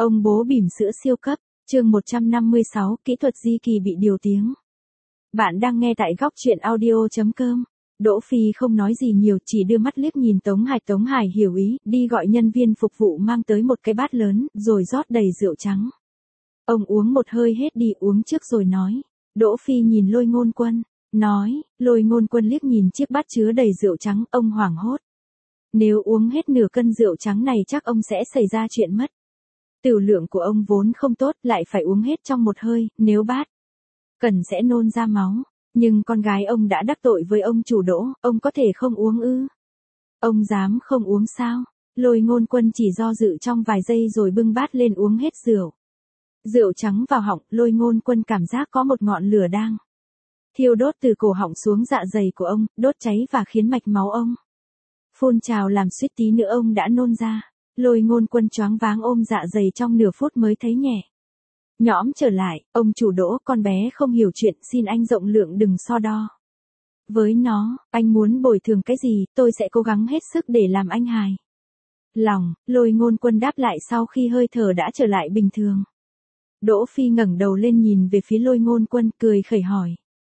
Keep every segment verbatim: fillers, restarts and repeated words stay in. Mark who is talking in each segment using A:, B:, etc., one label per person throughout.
A: Ông bố bỉm sữa siêu cấp, chương một trăm năm mươi sáu, kỹ thuật di kỳ bị điều tiếng. Bạn đang nghe tại góc truyện audio.com. Đỗ Phi không nói gì nhiều, chỉ đưa mắt liếc nhìn Tống Hải. Tống Hải hiểu ý, đi gọi nhân viên phục vụ mang tới một cái bát lớn, rồi rót đầy rượu trắng. Ông uống một hơi hết đi, uống trước rồi nói. Đỗ Phi nhìn Lôi Ngôn Quân, nói. Lôi Ngôn Quân liếc nhìn chiếc bát chứa đầy rượu trắng, ông hoảng hốt. Nếu uống hết nửa cân rượu trắng này chắc ông sẽ xảy ra chuyện mất. Tửu lượng của ông vốn không tốt, lại phải uống hết trong một hơi, nếu bát cần sẽ nôn ra máu. Nhưng con gái ông đã đắc tội với ông chủ Đỗ, ông có thể không uống ư? Ông dám không uống sao? Lôi Ngôn Quân chỉ do dự trong vài giây rồi bưng bát lên uống hết rượu. Rượu trắng vào họng, Lôi Ngôn Quân cảm giác có một ngọn lửa đang thiêu đốt từ cổ họng xuống dạ dày của ông, đốt cháy và khiến mạch máu ông phun trào làm suýt tí nữa ông đã nôn ra. Lôi Ngôn Quân choáng váng ôm dạ dày trong nửa phút mới thấy nhẹ nhõm trở lại. Ông chủ Đỗ, con bé không hiểu chuyện, xin anh rộng lượng đừng so đo với nó, anh muốn bồi thường cái gì, tôi sẽ cố gắng hết sức để làm anh hài lòng. Lôi Ngôn Quân đáp lại sau khi hơi thở đã trở lại bình thường. Đỗ Phi ngẩng đầu lên nhìn về phía Lôi Ngôn Quân, cười khẩy hỏi.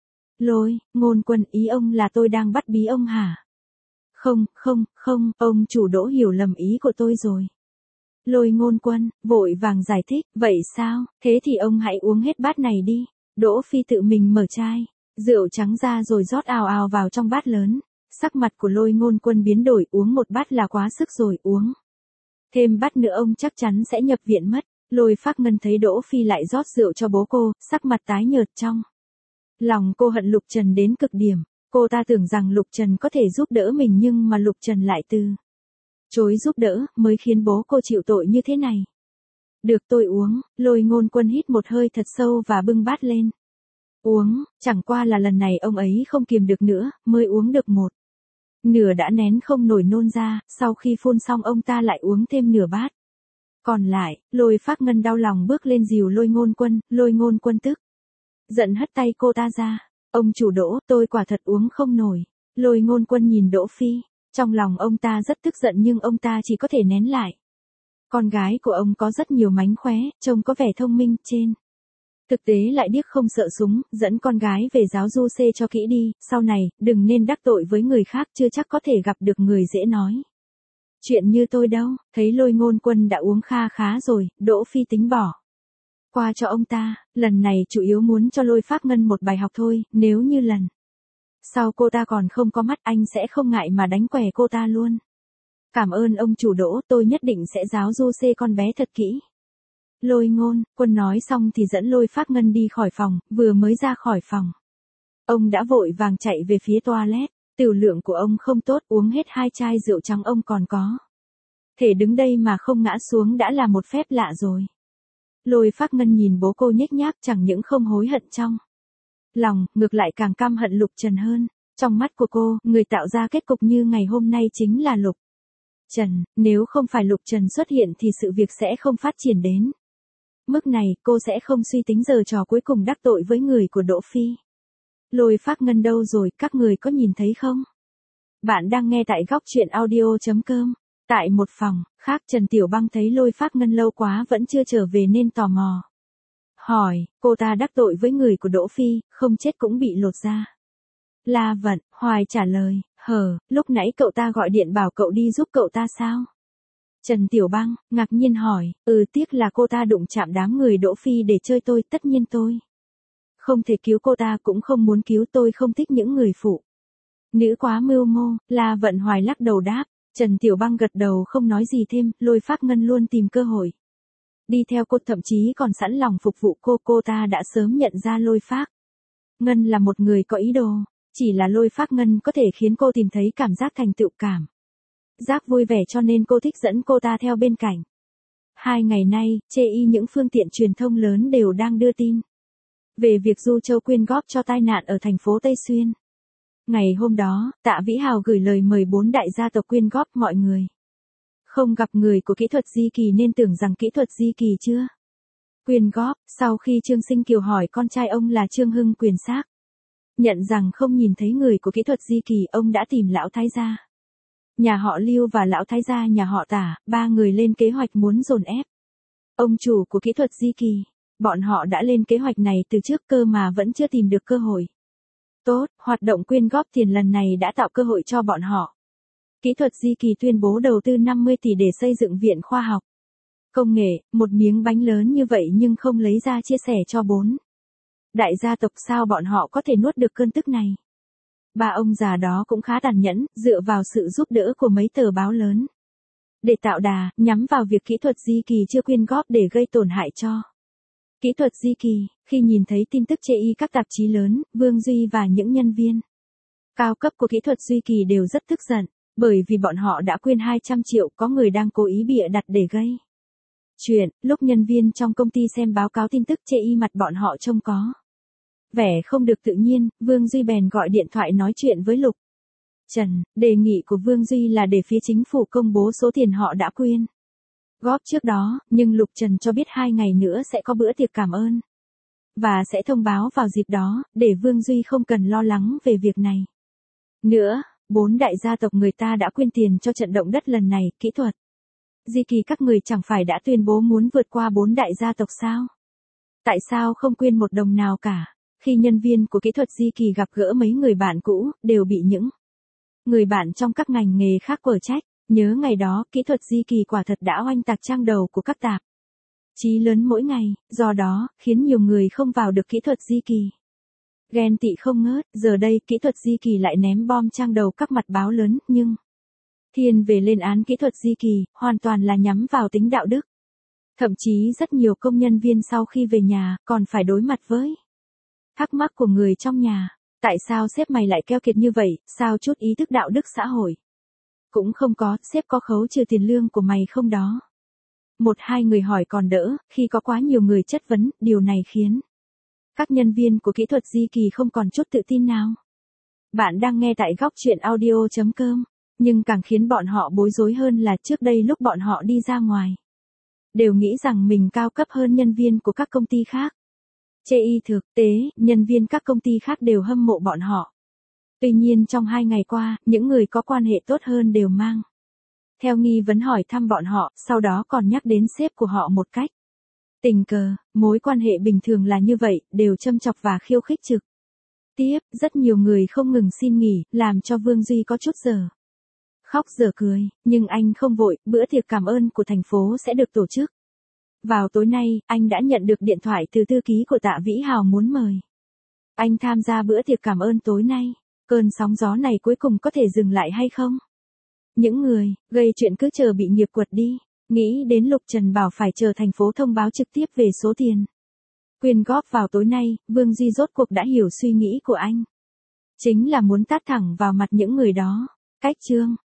A: Lôi Ngôn Quân, ý ông là tôi đang bắt bí ông hả? Không, không, không, ông chủ Đỗ hiểu lầm ý của tôi rồi. Lôi Ngôn Quân vội vàng giải thích, vậy sao, thế thì ông hãy uống hết bát này đi. Đỗ Phi tự mình mở chai rượu trắng ra rồi rót ào ào vào trong bát lớn. Sắc mặt của Lôi Ngôn Quân biến đổi, uống một bát là quá sức rồi, uống thêm bát nữa ông chắc chắn sẽ nhập viện mất. Lôi Phác Ngân thấy Đỗ Phi lại rót rượu cho bố cô, sắc mặt tái nhợt, trong lòng cô hận Lục Trần đến cực điểm. Cô ta tưởng rằng Lục Trần có thể giúp đỡ mình nhưng mà Lục Trần lại từ chối giúp đỡ, mới khiến bố cô chịu tội như thế này. Được, tôi uống. Lôi Ngôn Quân hít một hơi thật sâu và bưng bát lên uống, chẳng qua là lần này ông ấy không kiềm được nữa, mới uống được một nửa đã nén không nổi nôn ra. Sau khi phun xong ông ta lại uống thêm nửa bát còn lại. Lôi Phác Ngân đau lòng bước lên dìu Lôi Ngôn Quân. Lôi Ngôn Quân tức giận hất tay cô ta ra. Ông chủ Đỗ, tôi quả thật uống không nổi. Lôi Ngôn Quân nhìn Đỗ Phi, trong lòng ông ta rất tức giận nhưng ông ta chỉ có thể nén lại. Con gái của ông có rất nhiều mánh khóe, trông có vẻ thông minh, trên thực tế lại điếc không sợ súng. Dẫn con gái về giáo du xê cho kỹ đi, sau này đừng nên đắc tội với người khác, chưa chắc có thể gặp được người dễ nói chuyện như tôi đâu. Thấy Lôi Ngôn Quân đã uống kha khá rồi, Đỗ Phi tính bỏ qua cho ông ta. Lần này chủ yếu muốn cho Lôi Phác Ngân một bài học thôi, nếu như lần sau cô ta còn không có mắt, anh sẽ không ngại mà đánh què cô ta luôn. Cảm ơn ông chủ Đỗ, tôi nhất định sẽ giáo du xê con bé thật kỹ. Lôi Ngôn Quân nói xong thì dẫn Lôi Phác Ngân đi khỏi phòng. Vừa mới ra khỏi phòng, ông đã vội vàng chạy về phía toilet. Tửu lượng của ông không tốt, uống hết hai chai rượu trắng ông còn có thể đứng đây mà không ngã xuống đã là một phép lạ rồi. Lôi Phác Ngân nhìn bố cô nhếch nhác, chẳng những không hối hận trong lòng, ngược lại càng căm hận Lục Trần hơn. Trong mắt của cô, người tạo ra kết cục như ngày hôm nay chính là Lục Trần. Nếu không phải Lục Trần xuất hiện thì sự việc sẽ không phát triển đến mức này, cô sẽ không suy tính giờ trò cuối cùng đắc tội với người của Đỗ Phi. Lôi Phác Ngân đâu rồi, các người có nhìn thấy không? Bạn đang nghe tại góc truyện audio.com. Tại một phòng khác, Trần Tiểu Băng thấy Lôi Phác Ngân lâu quá vẫn chưa trở về nên tò mò hỏi, cô ta đắc tội với người của Đỗ Phi, không chết cũng bị lột da. La Vận Hoài trả lời, hờ, lúc nãy cậu ta gọi điện bảo cậu đi giúp cậu ta sao? Trần Tiểu Băng ngạc nhiên hỏi, ừ, tiếc là cô ta đụng chạm đám người Đỗ Phi để chơi tôi, tất nhiên tôi không thể cứu cô ta, cũng không muốn cứu, tôi không thích những người phụ nữ quá mưu mô. La Vận Hoài lắc đầu đáp. Trần Tiểu Băng gật đầu không nói gì thêm. Lôi Phác Ngân luôn tìm cơ hội đi theo cô, thậm chí còn sẵn lòng phục vụ cô. Cô ta đã sớm nhận ra Lôi Phác Ngân là một người có ý đồ. Chỉ là Lôi Phác Ngân có thể khiến cô tìm thấy cảm giác thành tựu, cảm giác vui vẻ, cho nên cô thích dẫn cô ta theo bên cạnh. Hai ngày nay, chê y những phương tiện truyền thông lớn đều đang đưa tin về việc Du Châu quyên góp cho tai nạn ở thành phố Tây Xuyên. Ngày hôm đó, Tạ Vĩ Hào gửi lời mời bốn đại gia tộc quyên góp. Mọi người không gặp người của kỹ thuật di kỳ nên tưởng rằng kỹ thuật di kỳ chưa quyên góp. Sau khi Trương Sinh Kiều hỏi con trai ông là Trương Hưng Quyền xác nhận rằng không nhìn thấy người của kỹ thuật di kỳ, ông đã tìm lão thái gia nhà họ Lưu và lão thái gia nhà họ Tả, ba người lên kế hoạch muốn dồn ép Ông chủ của kỹ thuật di kỳ, bọn họ đã lên kế hoạch này từ trước cơ mà vẫn chưa tìm được cơ hội. Tốt, hoạt động quyên góp tiền lần này đã tạo cơ hội cho bọn họ. Kỹ thuật di kỳ tuyên bố đầu tư năm mươi tỷ để xây dựng viện khoa học. Công nghệ, một miếng bánh lớn như vậy nhưng không lấy ra chia sẻ cho bốn đại gia tộc, sao bọn họ có thể nuốt được cơn tức này. Ba ông già đó cũng khá tàn nhẫn, dựa vào sự giúp đỡ của mấy tờ báo lớn. Để tạo đà, nhắm vào việc kỹ thuật di kỳ chưa quyên góp để gây tổn hại cho kỹ thuật di kỳ. Khi nhìn thấy tin tức chê y các tạp chí lớn, Vương Duy và những nhân viên cao cấp của kỹ thuật di kỳ đều rất tức giận, bởi vì bọn họ đã quyên hai trăm triệu, có người đang cố ý bịa đặt để gây chuyện. Lúc nhân viên trong công ty xem báo cáo tin tức chê y, mặt bọn họ trông có vẻ không được tự nhiên. Vương Duy bèn gọi điện thoại nói chuyện với Lục Trần. Đề nghị của Vương Duy là để phía chính phủ công bố số tiền họ đã quyên góp trước đó, nhưng Lục Trần cho biết hai ngày nữa sẽ có bữa tiệc cảm ơn, và sẽ thông báo vào dịp đó, để Vương Duy không cần lo lắng về việc này nữa. Bốn đại gia tộc người ta đã quyên tiền cho trận động đất lần này. Kỹ thuật di kỳ các người chẳng phải đã tuyên bố muốn vượt qua bốn đại gia tộc sao? Tại sao không quyên một đồng nào cả? Khi nhân viên của kỹ thuật di kỳ gặp gỡ mấy người bạn cũ, đều bị những người bạn trong các ngành nghề khác quở trách. Nhớ ngày đó, kỹ thuật di kỳ quả thật đã oanh tạc trang đầu của các tạp chí lớn mỗi ngày, do đó, khiến nhiều người không vào được kỹ thuật di kỳ ghen tị không ngớt. Giờ đây, kỹ thuật di kỳ lại ném bom trang đầu các mặt báo lớn, nhưng thiên về lên án kỹ thuật di kỳ, hoàn toàn là nhắm vào tính đạo đức. Thậm chí rất nhiều công nhân viên sau khi về nhà, còn phải đối mặt với thắc mắc của người trong nhà. Tại sao sếp mày lại keo kiệt như vậy, sao chút ý thức đạo đức xã hội cũng không có, sếp có khấu trừ tiền lương của mày không đó? Một hai người hỏi còn đỡ, khi có quá nhiều người chất vấn, điều này khiến các nhân viên của kỹ thuật di kỳ không còn chút tự tin nào. Bạn đang nghe tại góc chuyện audio chấm com, nhưng càng khiến bọn họ bối rối hơn là trước đây lúc bọn họ đi ra ngoài, đều nghĩ rằng mình cao cấp hơn nhân viên của các công ty khác. Chê y thực tế, nhân viên các công ty khác đều hâm mộ bọn họ. Tuy nhiên trong hai ngày qua, những người có quan hệ tốt hơn đều mang theo nghi vấn hỏi thăm bọn họ, sau đó còn nhắc đến sếp của họ một cách tình cờ. Mối quan hệ bình thường là như vậy, đều châm chọc và khiêu khích trực tiếp. Rất nhiều người không ngừng xin nghỉ, làm cho Vương Duy có chút giờ khóc giờ cười. Nhưng anh không vội, bữa tiệc cảm ơn của thành phố sẽ được tổ chức vào tối nay. Anh đã nhận được điện thoại từ thư ký của Tạ Vĩ Hào muốn mời anh tham gia bữa tiệc cảm ơn tối nay. Cơn sóng gió này cuối cùng có thể dừng lại hay không? Những người gây chuyện cứ chờ bị nghiệp quật đi. Nghĩ đến Lục Trần bảo phải chờ thành phố thông báo trực tiếp về số tiền quyên góp vào tối nay, Vương Duy rốt cuộc đã hiểu suy nghĩ của anh. Chính là muốn tát thẳng vào mặt những người đó. Cách chương